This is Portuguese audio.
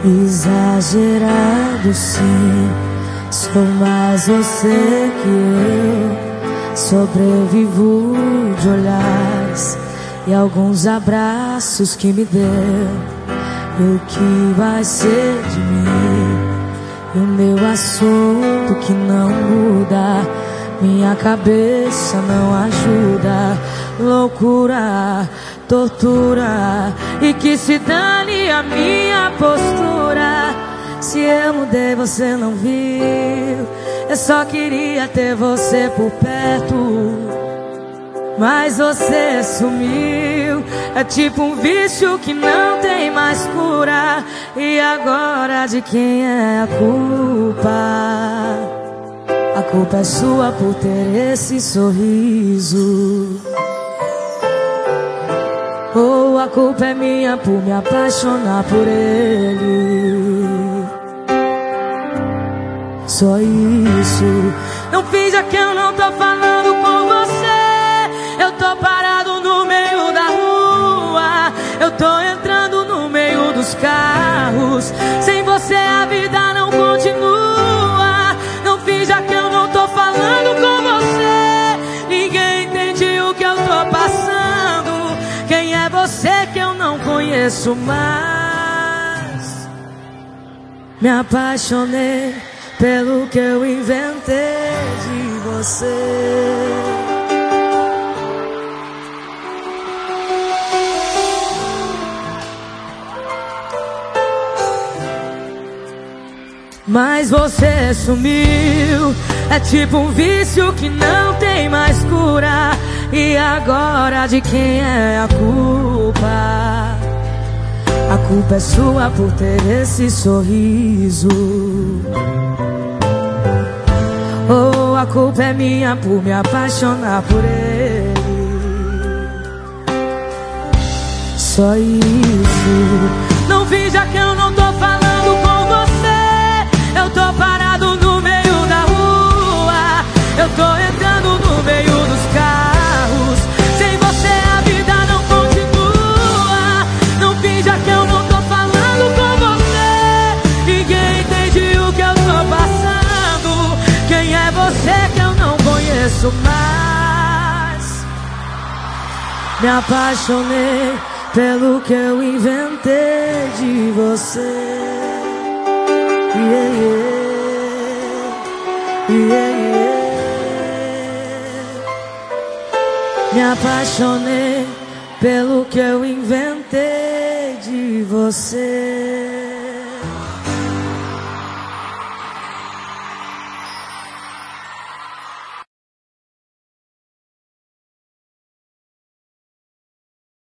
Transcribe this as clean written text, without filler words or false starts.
Exagerado sim, sou mais você que eu. Sobrevivo de olhares e alguns abraços que me deu. E o que vai ser de mim? E o meu assunto que não muda, minha cabeça não ajuda. Loucura, tortura, e que se dane a minha postura. Se eu mudei você não viu, eu só queria ter você por perto, mas você sumiu. É tipo um vício que não tem mais cura. E agora de quem é a culpa? A culpa é sua por ter esse sorriso, ou a culpa é minha por me apaixonar por ele. Só isso. Não finja que eu não tô falando com você. Eu tô parado no meio da rua, eu tô entrando no meio dos carros. Sem você a vida não continua. Não finja que eu não tô falando com você. Ninguém entende o que eu tô passando. Quem é você que eu não conheço mais? Me apaixonei pelo que eu inventei de você. Mas você sumiu. É tipo um vício que não tem mais cura. E agora de quem é a culpa? A culpa é sua por ter esse sorriso, ou a culpa é minha por me apaixonar por ele. Só isso. Não finja que eu não tô falando com você. Eu tô parado no meio da rua, eu tô entrando no meio dos carros. Sem você a vida não continua. Não finja que eu não tô falando com você. Ninguém entende o que eu tô passando. Quem é você que eu não conheço mais? Me apaixonei pelo que eu inventei de você. Yeah, yeah. Yeah, yeah. Me apaixonei pelo que eu inventei de você.